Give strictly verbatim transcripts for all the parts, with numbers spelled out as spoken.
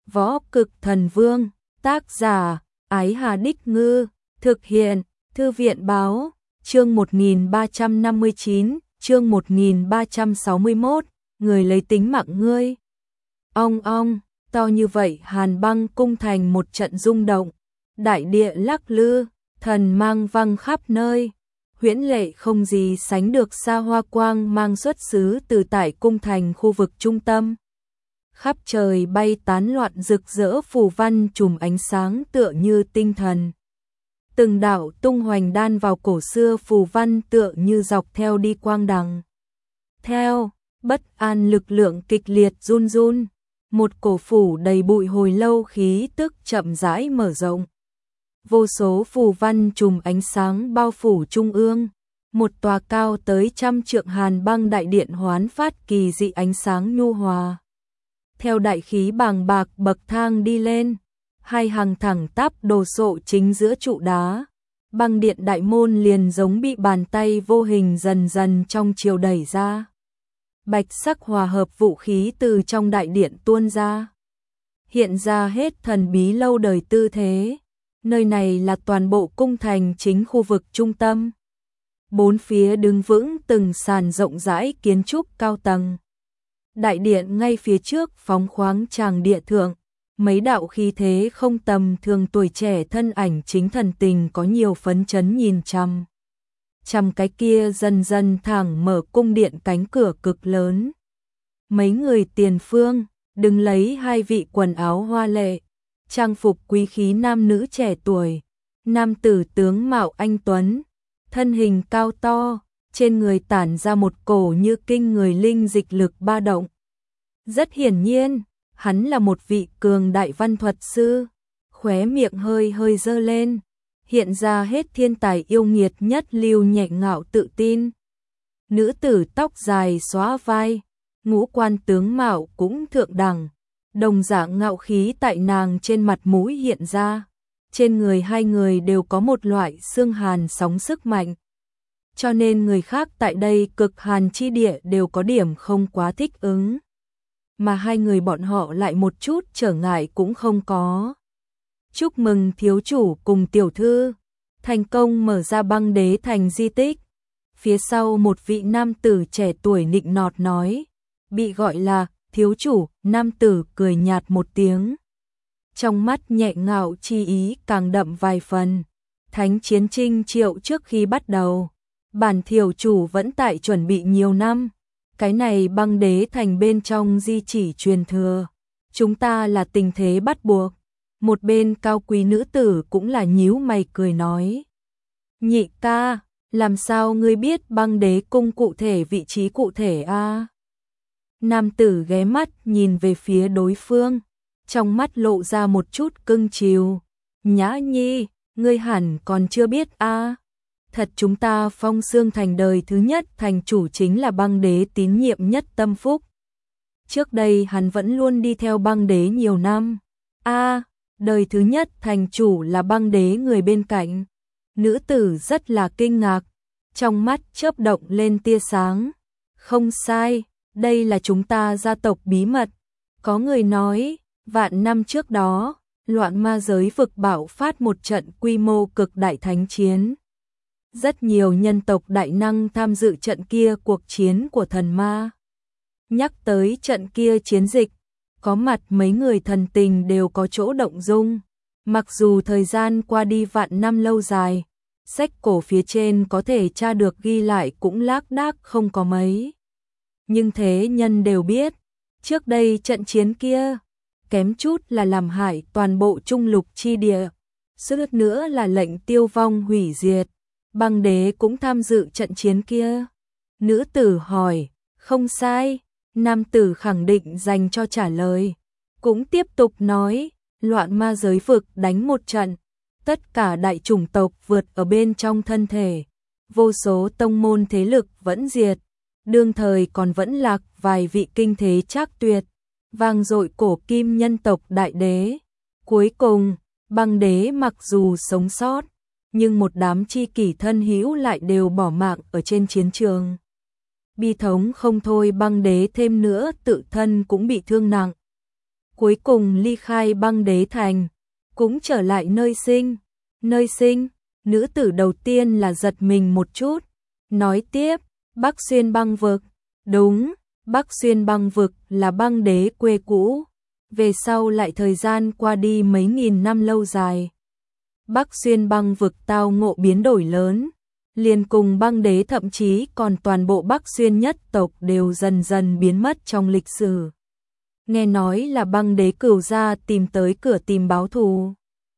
Võ Cực Thần Vương, tác giả, Ái Hà Đích Ngư, thực hiện, Thư viện Báo, chương một nghìn ba trăm năm mươi chín, chương một nghìn ba trăm sáu mươi mốt, người lấy tính mạng ngươi. Ong ong, to như vậy Hàn Băng cung thành một trận rung động, đại địa lắc lư, thần mang vang khắp nơi. Huyễn lệ không gì sánh được xa hoa quang mang xuất xứ từ tại cung thành khu vực trung tâm. Khắp trời bay tán loạn rực rỡ phù văn trùm ánh sáng tựa như tinh thần. Từng đạo tung hoành đan vào cổ xưa phù văn tựa như dọc theo đi quang đằng. Theo, bất an lực lượng kịch liệt run run, một cổ phủ đầy bụi hồi lâu khí tức chậm rãi mở rộng. Vô số phù văn trùm ánh sáng bao phủ trung ương, một tòa cao tới trăm trượng Hàn Băng đại điện hoán phát kỳ dị ánh sáng nhu hòa. Theo đại khí bàng bạc bậc thang đi lên, hai hàng thẳng tắp đồ sộ chính giữa trụ đá. Băng điện đại môn liền giống bị bàn tay vô hình dần dần trong chiều đẩy ra. Bạch sắc hòa hợp vũ khí từ trong đại điện tuôn ra. Hiện ra hết thần bí lâu đời tư thế. Nơi này là toàn bộ cung thành chính khu vực trung tâm. Bốn phía đứng vững từng sàn rộng rãi kiến trúc cao tầng. Đại điện ngay phía trước phóng khoáng tràng địa thượng, mấy đạo khí thế không tầm thường tuổi trẻ thân ảnh chính thần tình có nhiều phấn chấn nhìn chăm. Chăm cái kia dần dần thẳng mở cung điện cánh cửa cực lớn. Mấy người tiền phương, đứng lấy hai vị quần áo hoa lệ, trang phục quý khí nam nữ trẻ tuổi, nam tử tướng mạo anh tuấn, thân hình cao to, trên người tản ra một cổ như kinh người linh dịch lực ba động. Rất hiển nhiên, hắn là một vị cường đại văn thuật sư, khóe miệng hơi hơi dơ lên, hiện ra hết thiên tài yêu nghiệt nhất lưu nhẹ ngạo tự tin. Nữ tử tóc dài xóa vai, ngũ quan tướng mạo cũng thượng đẳng, đồng dạng ngạo khí tại nàng trên mặt mũi hiện ra. Trên người hai người đều có một loại xương hàn sóng sức mạnh. Cho nên người khác tại đây cực hàn chi địa đều có điểm không quá thích ứng. Mà hai người bọn họ lại một chút trở ngại cũng không có. Chúc mừng thiếu chủ cùng tiểu thư thành công mở ra băng đế thành di tích. Phía sau một vị nam tử trẻ tuổi nịnh nọt nói, bị gọi là thiếu chủ. Nam tử cười nhạt một tiếng, trong mắt nhẹ ngạo chi ý càng đậm vài phần. Thánh chiến trinh triệu trước khi bắt đầu, bản thiếu chủ vẫn tại chuẩn bị nhiều năm. Cái này băng đế thành bên trong di chỉ truyền thừa, chúng ta là tình thế bắt buộc. Một bên cao quý nữ tử cũng là nhíu mày cười nói, nhị ca, làm sao ngươi biết băng đế cung cụ thể vị trí cụ thể a? À? Nam tử ghé mắt nhìn về phía đối phương, trong mắt lộ ra một chút cưng chiều. Nhã nhi, ngươi hẳn còn chưa biết a? À? Thật chúng ta Phong Xương thành đời thứ nhất thành chủ chính là băng đế tín nhiệm nhất Tâm Phúc. Trước đây hắn vẫn luôn đi theo băng đế nhiều năm. A, à, đời thứ nhất thành chủ là băng đế người bên cạnh. Nữ tử rất là kinh ngạc, trong mắt chớp động lên tia sáng. Không sai, đây là chúng ta gia tộc bí mật. Có người nói, vạn năm trước đó, loạn ma giới vực bạo phát một trận quy mô cực đại thánh chiến. Rất nhiều nhân tộc đại năng tham dự trận kia cuộc chiến của thần ma. Nhắc tới trận kia chiến dịch, có mặt mấy người thần tình đều có chỗ động dung. Mặc dù thời gian qua đi vạn năm lâu dài, sách cổ phía trên có thể tra được ghi lại cũng lác đác không có mấy. Nhưng thế nhân đều biết, trước đây trận chiến kia, kém chút là làm hại toàn bộ trung lục chi địa, suýt nữa là lệnh tiêu vong hủy diệt. Băng đế cũng tham dự trận chiến kia. Nữ tử hỏi, không sai. Nam tử khẳng định dành cho trả lời. Cũng tiếp tục nói, loạn ma giới vực đánh một trận. Tất cả đại chủng tộc vượt ở bên trong thân thể. Vô số tông môn thế lực vẫn diệt. Đương thời còn vẫn lạc vài vị kinh thế trác tuyệt. Vang dội cổ kim nhân tộc đại đế. Cuối cùng, băng đế mặc dù sống sót, nhưng một đám chi kỷ thân hữu lại đều bỏ mạng ở trên chiến trường. Bi thống không thôi, băng đế thêm nữa tự thân cũng bị thương nặng. cuối cùng ly khai băng đế thành, cũng trở lại nơi sinh. Nơi sinh, nữ tử đầu tiên là giật mình một chút, nói tiếp, Bắc Xuyên băng vực, đúng, Bắc Xuyên băng vực là băng đế quê cũ, về sau lại thời gian qua đi mấy nghìn năm lâu dài. Bắc Xuyên băng vực tao ngộ biến đổi lớn, liền cùng băng đế thậm chí còn toàn bộ Bắc Xuyên nhất tộc đều dần dần biến mất trong lịch sử. Nghe nói là băng đế cửu gia tìm tới cửa tìm báo thù.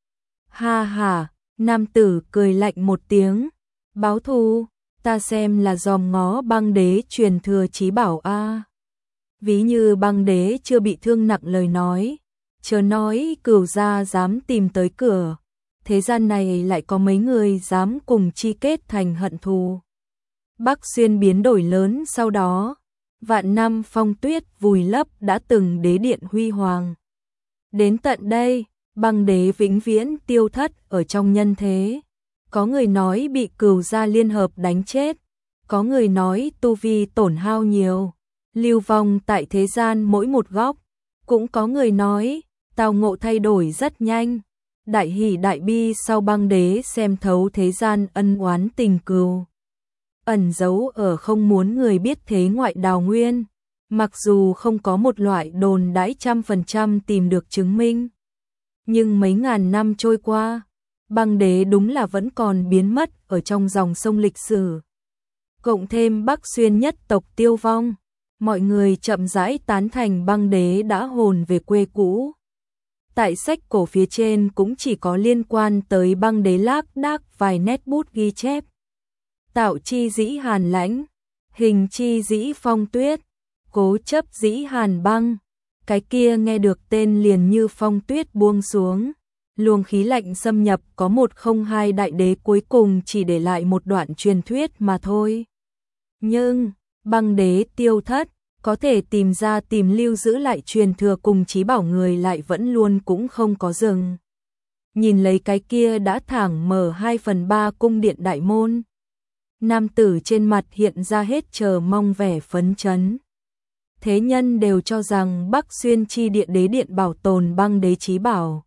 Ha ha, nam tử cười lạnh một tiếng, báo thù, ta xem là dòm ngó băng đế truyền thừa chí bảo a. Ví như băng đế chưa bị thương nặng lời nói, chớ nói cửu gia dám tìm tới cửa, thế gian này lại có mấy người dám cùng chi kết thành hận thù. Bắc Xuyên biến đổi lớn sau đó, vạn năm phong tuyết vùi lấp đã từng đế điện huy hoàng. Đến tận đây, băng đế vĩnh viễn tiêu thất ở trong nhân thế. Có người nói bị cửu gia liên hợp đánh chết, có người nói tu vi tổn hao nhiều, lưu vong tại thế gian mỗi một góc, cũng có người nói tao ngộ thay đổi rất nhanh. Đại hỷ đại bi sau băng đế xem thấu thế gian ân oán tình cừu, ẩn giấu ở không muốn người biết thế ngoại đào nguyên, mặc dù không có một loại đồn đãi trăm phần trăm tìm được chứng minh. Nhưng mấy ngàn năm trôi qua, băng đế đúng là vẫn còn biến mất ở trong dòng sông lịch sử. Cộng thêm Bắc Xuyên nhất tộc tiêu vong, mọi người chậm rãi tán thành băng đế đã hồn về quê cũ. Tại sách cổ phía trên cũng chỉ có liên quan tới băng đế lác đác vài nét bút ghi chép. Tạo chi dĩ hàn lãnh, hình chi dĩ phong tuyết, cố chấp dĩ hàn băng. Cái kia nghe được tên liền như phong tuyết buông xuống, luồng khí lạnh xâm nhập có một không hai đại đế cuối cùng chỉ để lại một đoạn truyền thuyết mà thôi. Nhưng, băng đế tiêu thất, có thể tìm ra tìm lưu giữ lại truyền thừa cùng chí bảo người lại vẫn luôn cũng không có dừng. Nhìn lấy cái kia đã thẳng mở hai phần ba cung điện đại môn. Nam tử trên mặt hiện ra hết chờ mong vẻ phấn chấn. Thế nhân đều cho rằng Bắc Xuyên chi điện đế điện bảo tồn băng đế chí bảo.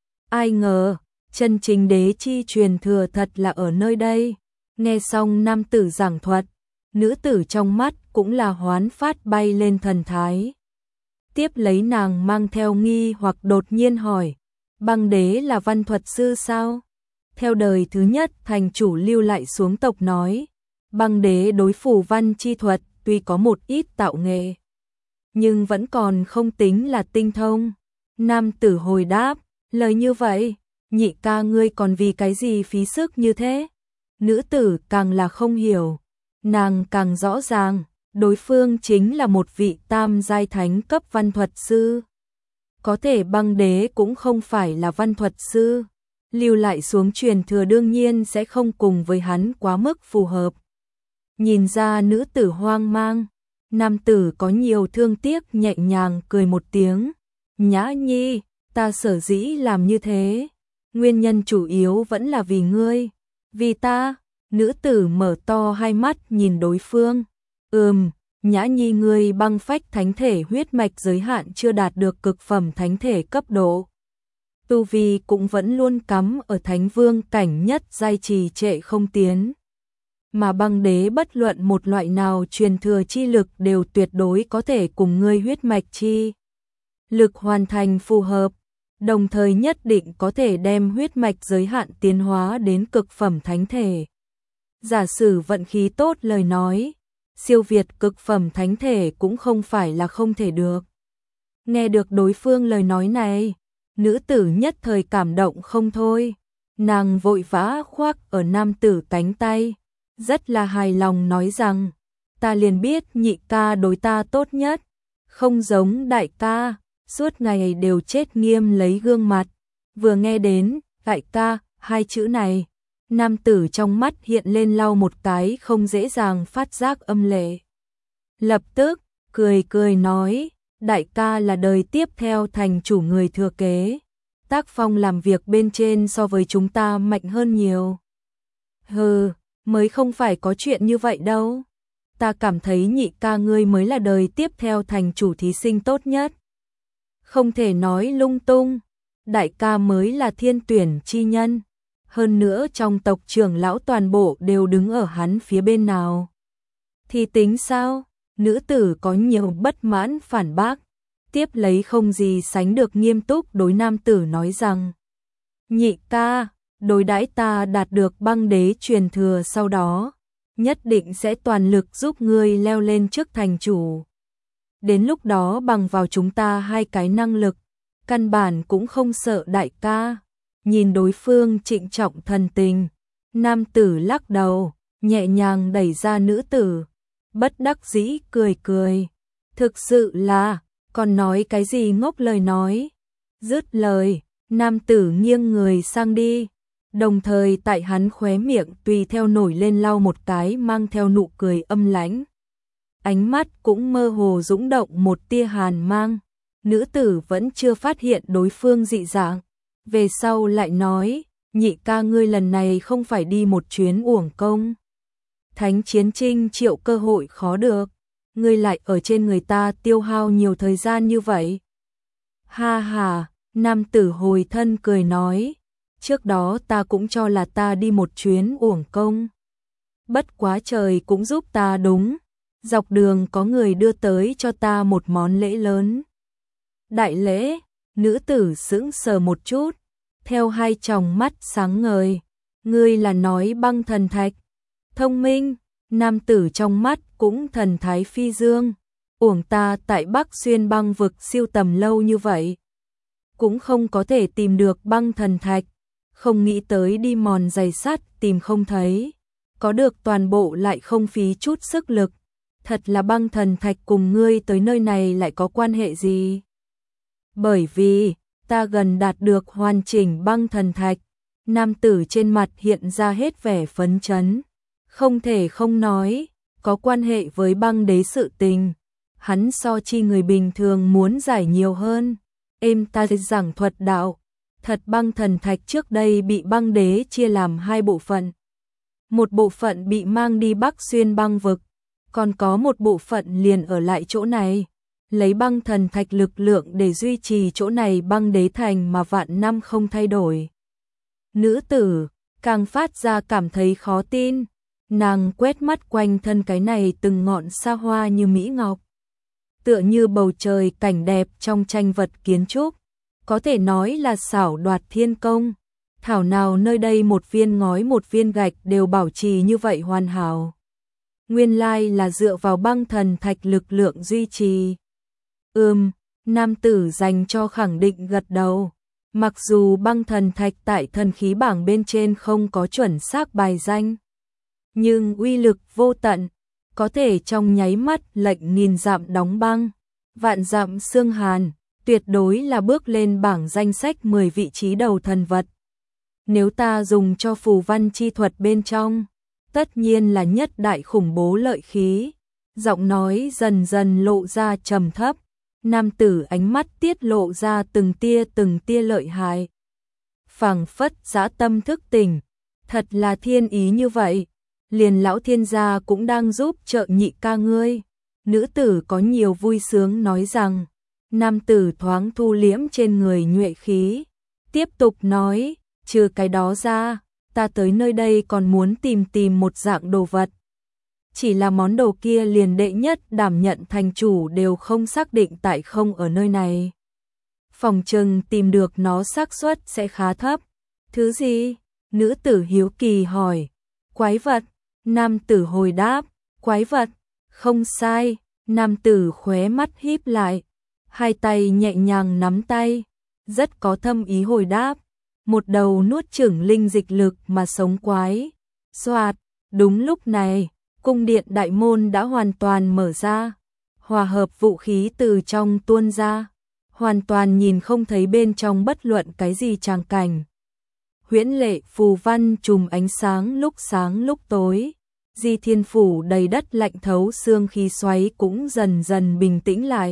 Ai ngờ, chân chính đế chi truyền thừa thật là ở nơi đây. Nghe xong nam tử giảng thuật, nữ tử trong mắt cũng là hoán phát bay lên thần thái. Tiếp lấy nàng mang theo nghi hoặc đột nhiên hỏi, băng đế là văn thuật sư sao? Theo đời thứ nhất thành chủ lưu lại xuống tộc nói, băng đế đối phù văn chi thuật tuy có một ít tạo nghệ, nhưng vẫn còn không tính là tinh thông. Nam tử hồi đáp, lời như vậy, nhị ca ngươi còn vì cái gì phí sức như thế? Nữ tử càng là không hiểu, nàng càng rõ ràng, đối phương chính là một vị tam giai thánh cấp văn thuật sư. Có thể băng đế cũng không phải là văn thuật sư, lưu lại xuống truyền thừa đương nhiên sẽ không cùng với hắn quá mức phù hợp. Nhìn ra nữ tử hoang mang, nam tử có nhiều thương tiếc nhẹ nhàng cười một tiếng, Nhã Nhi, ta sở dĩ làm như thế, nguyên nhân chủ yếu vẫn là vì ngươi, vì ta. Nữ tử mở to hai mắt nhìn đối phương, ừm, Nhã Nhi ngươi băng phách thánh thể huyết mạch giới hạn chưa đạt được cực phẩm thánh thể cấp độ. Tu vi cũng vẫn luôn cắm ở thánh vương cảnh nhất giai trì trệ không tiến. Mà băng đế bất luận một loại nào truyền thừa chi lực đều tuyệt đối có thể cùng ngươi huyết mạch chi lực hoàn thành phù hợp, đồng thời nhất định có thể đem huyết mạch giới hạn tiến hóa đến cực phẩm thánh thể. Giả sử vận khí tốt lời nói, siêu việt cực phẩm thánh thể cũng không phải là không thể được. Nghe được đối phương lời nói này, nữ tử nhất thời cảm động không thôi, nàng vội vã khoác ở nam tử cánh tay, rất là hài lòng nói rằng, ta liền biết nhị ca đối ta tốt nhất, không giống đại ca, suốt ngày đều chết nghiêm lấy gương mặt. Vừa nghe đến đại ca hai chữ này, nam tử trong mắt hiện lên lau một cái không dễ dàng phát giác âm lệ. Lập tức, cười cười nói, đại ca là đời tiếp theo thành chủ người thừa kế. Tác phong làm việc bên trên so với chúng ta mạnh hơn nhiều. Hừ, mới không phải có chuyện như vậy đâu. Ta cảm thấy nhị ca ngươi mới là đời tiếp theo thành chủ thí sinh tốt nhất. Không thể nói lung tung, đại ca mới là thiên tuyển chi nhân. Hơn nữa trong tộc trưởng lão toàn bộ đều đứng ở hắn phía bên nào. Thì tính sao? Nữ tử có nhiều bất mãn phản bác. Tiếp lấy không gì sánh được nghiêm túc đối nam tử nói rằng: nhị ca, đối đãi ta đạt được băng đế truyền thừa sau đó, nhất định sẽ toàn lực giúp ngươi leo lên trước thành chủ. Đến lúc đó bằng vào chúng ta hai cái năng lực, căn bản cũng không sợ đại ca. Nhìn đối phương trịnh trọng thần tình, nam tử lắc đầu, nhẹ nhàng đẩy ra nữ tử, bất đắc dĩ cười cười. Thực sự là, còn nói cái gì ngốc lời nói. Dứt lời, nam tử nghiêng người sang đi, đồng thời tại hắn khóe miệng tùy theo nổi lên lau một cái mang theo nụ cười âm lãnh. Ánh mắt cũng mơ hồ dũng động một tia hàn mang. Nữ tử vẫn chưa phát hiện đối phương dị dạng. Về sau lại nói, nhị ca ngươi lần này không phải đi một chuyến uổng công. Thánh chiến trinh triệu cơ hội khó được, ngươi lại ở trên người ta tiêu hao nhiều thời gian như vậy. Ha ha, nam tử hồi thân cười nói, trước đó ta cũng cho là ta đi một chuyến uổng công. Bất quá trời cũng giúp ta đúng, dọc đường có người đưa tới cho ta một món lễ lớn. Đại lễ, nữ tử sững sờ một chút, theo hai tròng mắt sáng ngời, ngươi là nói băng thần thạch. Thông minh, nam tử trong mắt cũng thần thái phi dương, uổng ta tại Bắc Xuyên băng vực siêu tầm lâu như vậy, cũng không có thể tìm được băng thần thạch, không nghĩ tới đi mòn giày sắt tìm không thấy, có được toàn bộ lại không phí chút sức lực, thật là băng thần thạch cùng ngươi tới nơi này lại có quan hệ gì? Bởi vì, ta gần đạt được hoàn chỉnh băng thần thạch, nam tử trên mặt hiện ra hết vẻ phấn chấn, không thể không nói, có quan hệ với băng đế sự tình, hắn so chi người bình thường muốn giải nhiều hơn. Êm ta giảng thuật đạo, thật băng thần thạch trước đây bị băng đế chia làm hai bộ phận. Một bộ phận bị mang đi Bắc Xuyên băng vực, còn có một bộ phận liền ở lại chỗ này, lấy băng thần thạch lực lượng để duy trì chỗ này băng đế thành mà vạn năm không thay đổi. Nữ tử càng phát ra cảm thấy khó tin, nàng quét mắt quanh thân cái này từng ngọn sa hoa như mỹ ngọc, tựa như bầu trời cảnh đẹp trong tranh vật kiến trúc, có thể nói là xảo đoạt thiên công. Thảo nào nơi đây một viên ngói một viên gạch đều bảo trì như vậy hoàn hảo. Nguyên lai là dựa vào băng thần thạch lực lượng duy trì. Ừm, nam tử dành cho khẳng định gật đầu. Mặc dù băng thần thạch tại thần khí bảng bên trên không có chuẩn xác bài danh, nhưng uy lực vô tận, có thể trong nháy mắt lệnh nghìn dặm đóng băng, vạn dặm xương hàn, tuyệt đối là bước lên bảng danh sách mười vị trí đầu thần vật. Nếu ta dùng cho phù văn chi thuật bên trong, tất nhiên là nhất đại khủng bố lợi khí. Giọng nói dần dần lộ ra trầm thấp, nam tử ánh mắt tiết lộ ra từng tia từng tia lợi hại. Phảng phất dã tâm thức tỉnh, thật là thiên ý như vậy, liền lão thiên gia cũng đang giúp trợ nhị ca ngươi. Nữ tử có nhiều vui sướng nói rằng, nam tử thoáng thu liễm trên người nhuệ khí, tiếp tục nói, trừ cái đó ra, ta tới nơi đây còn muốn tìm tìm một dạng đồ vật. Chỉ là món đồ kia liền đệ nhất đảm nhận thành chủ đều không xác định tại không ở nơi này. Phòng trừng tìm được nó xác suất sẽ khá thấp. Thứ gì? Nữ tử hiếu kỳ hỏi. Quái vật. Nam tử hồi đáp. Quái vật. Không sai. Nam tử khóe mắt híp lại, hai tay nhẹ nhàng nắm tay, rất có thâm ý hồi đáp. Một đầu nuốt chửng linh dịch lực mà sống quái. Xoạt. Đúng lúc này, cung điện đại môn đã hoàn toàn mở ra, hòa hợp vũ khí từ trong tuôn ra, hoàn toàn nhìn không thấy bên trong bất luận cái gì tràng cảnh. Huyễn lệ phù văn trùm ánh sáng lúc sáng lúc tối, Di Thiên phủ đầy đất lạnh thấu xương khí xoáy cũng dần dần bình tĩnh lại.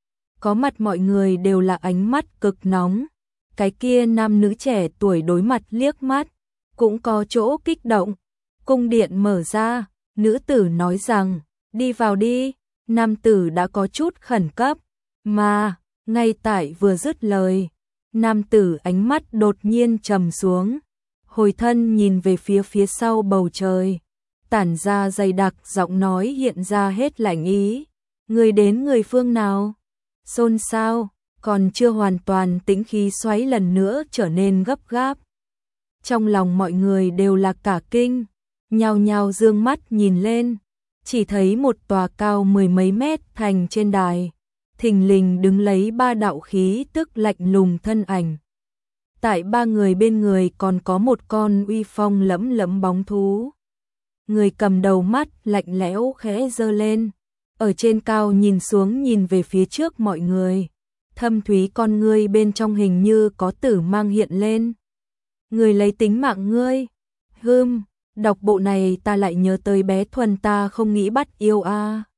Có mặt mọi người đều là ánh mắt cực nóng, cái kia nam nữ trẻ tuổi đối mặt liếc mắt, cũng có chỗ kích động. Cung điện mở ra, nữ tử nói rằng, đi vào đi, nam tử đã có chút khẩn cấp, mà, Ngay tại vừa dứt lời, nam tử ánh mắt đột nhiên trầm xuống, hồi thân nhìn về phía phía sau bầu trời, tản ra dày đặc, giọng nói hiện ra hết lạnh ý. Người đến người phương nào? Xôn xao, còn chưa hoàn toàn tĩnh khí xoáy lần nữa trở nên gấp gáp. Trong lòng mọi người đều là cả kinh, nhao nhao dương mắt nhìn lên, chỉ thấy một tòa cao mười mấy mét thành trên đài, thình lình đứng lấy ba đạo khí tức lạnh lùng thân ảnh. Tại ba người bên người còn có một con uy phong lẫm lẫm bóng thú. Người cầm đầu mắt lạnh lẽo khẽ giơ lên, ở trên cao nhìn xuống nhìn về phía trước mọi người. Thâm thúy con ngươi bên trong hình như có tử mang hiện lên. Người lấy tính mạng ngươi. Hừm, đọc bộ này ta lại nhớ tới bé Thuần ta không nghĩ bắt yêu a. À.